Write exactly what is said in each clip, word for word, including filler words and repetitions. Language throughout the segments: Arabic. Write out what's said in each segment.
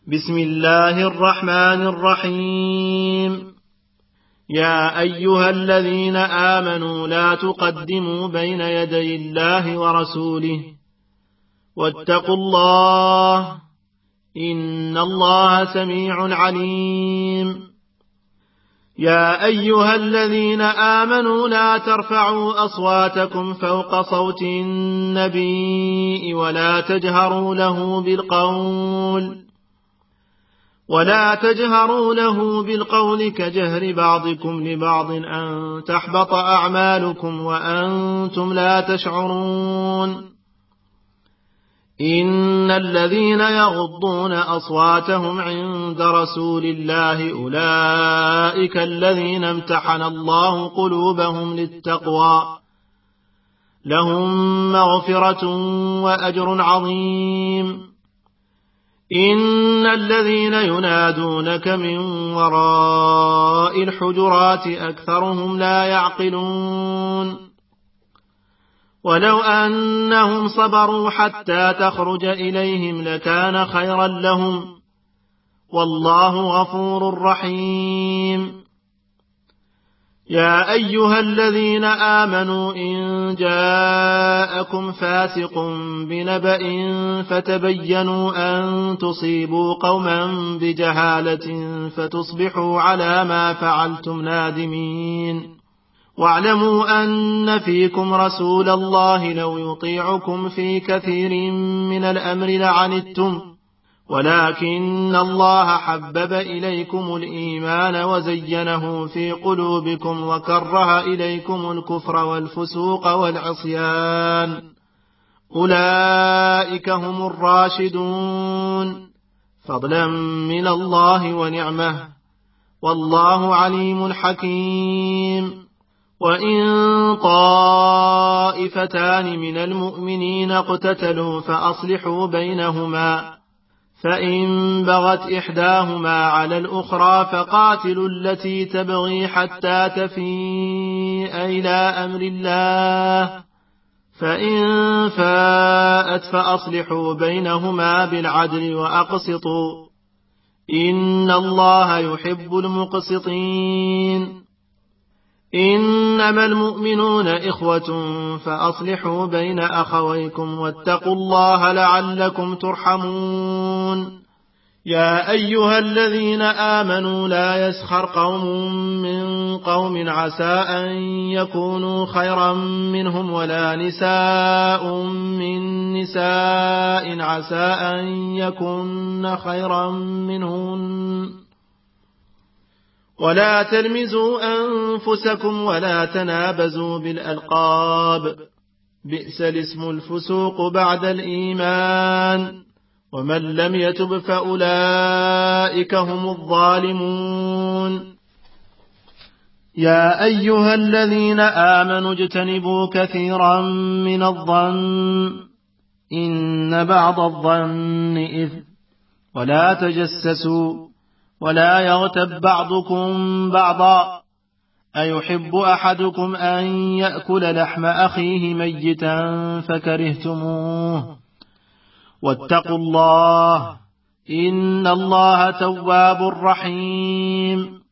بسم الله الرحمن الرحيم. يا أيها الذين آمنوا لا تقدموا بين يدي الله ورسوله واتقوا الله إن الله سميع عليم. يا أيها الذين آمنوا لا ترفعوا أصواتكم فوق صوت النبي ولا تجهروا له بالقول ولا تجهروا له بالقول كجهر بعضكم لبعض أن تحبط أعمالكم وأنتم لا تشعرون. إن الذين يغضون أصواتهم عند رسول الله أولئك الذين امتحن الله قلوبهم للتقوى لهم مغفرة وأجر عظيم. إن الذين ينادونك من وراء الحجرات أكثرهم لا يعقلون. ولو أنهم صبروا حتى تخرج إليهم لكان خيرا لهم والله غفور رحيم. يا أيها الذين آمنوا إن جاءكم فاسق بنبأ فتبينوا أن تصيبوا قوما بجهالة فتصبحوا على ما فعلتم نادمين. واعلموا أن فيكم رسول الله لو يطيعكم في كثير من الأمر لعنتم ولكن الله حبب إليكم الإيمان وزينه في قلوبكم وكره إليكم الكفر والفسوق والعصيان أولئك هم الراشدون فضلا من الله ونعمه والله عليم حكيم. وإن طائفتان من المؤمنين اقتتلوا فأصلحوا بينهما فإن بغت إحداهما على الأخرى فقاتلوا التي تبغي حتى تفيء إلى أمر الله فإن فاءت فأصلحوا بينهما بالعدل وأقسطوا إن الله يحب المقسطين. إنما المؤمنون إخوة فأصلحوا بين أخويكم واتقوا الله لعلكم ترحمون. يا أيها الذين آمنوا لا يسخر قوم من قوم عسى أن يكونوا خيرا منهم ولا نساء من نساء عسى أن يكون خيرا منهن ولا تلمزوا أنفسكم ولا تنابزوا بالألقاب بئس الاسم الفسوق بعد الإيمان ومن لم يتب فأولئك هم الظالمون. يا أيها الذين آمنوا اجتنبوا كثيرا من الظن إن بعض الظن إثم ولا تجسسوا ولا يغتب بعضكم بعضا أيحب أحدكم أن يأكل لحم أخيه ميتا فكرهتموه واتقوا الله إن الله تواب رحيم.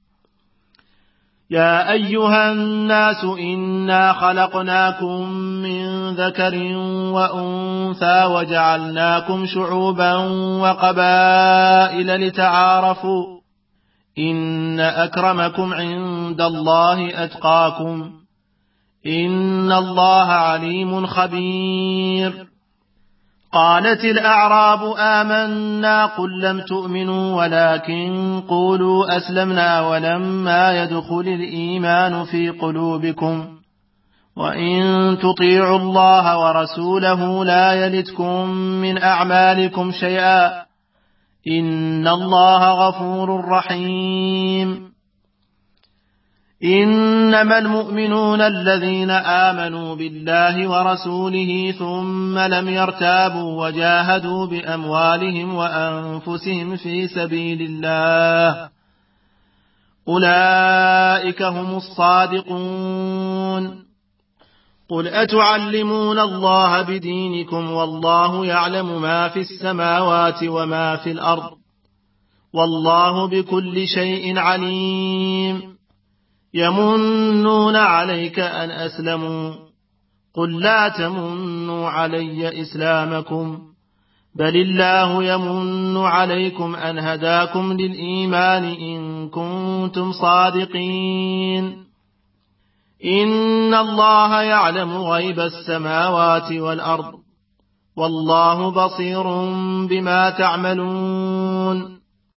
يا أيها الناس إنا خلقناكم من ذكر وأنثى وجعلناكم شعوبا وقبائل لتعارفوا إن أكرمكم عند الله أتقاكم إن الله عليم خبير. قالت الأعراب آمنا قل لم تؤمنوا ولكن قولوا أسلمنا ولما يدخل الإيمان في قلوبكم وإن تطيعوا الله ورسوله لا يلتكم من أعمالكم شيئا إن الله غفور رحيم. إنما المؤمنون الذين آمنوا بالله ورسوله ثم لم يرتابوا وجاهدوا بأموالهم وأنفسهم في سبيل الله أولئك هم الصادقون. قل أتعلمون الله بدينكم والله يعلم ما في السماوات وما في الأرض والله بكل شيء عليم. يمنون عليك أن أسلموا قل لا تمنوا علي إسلامكم بل الله يمن عليكم أن هداكم للإيمان إن كنتم صادقين. إن الله يعلم غيب السماوات والأرض والله بصير بما تعملون.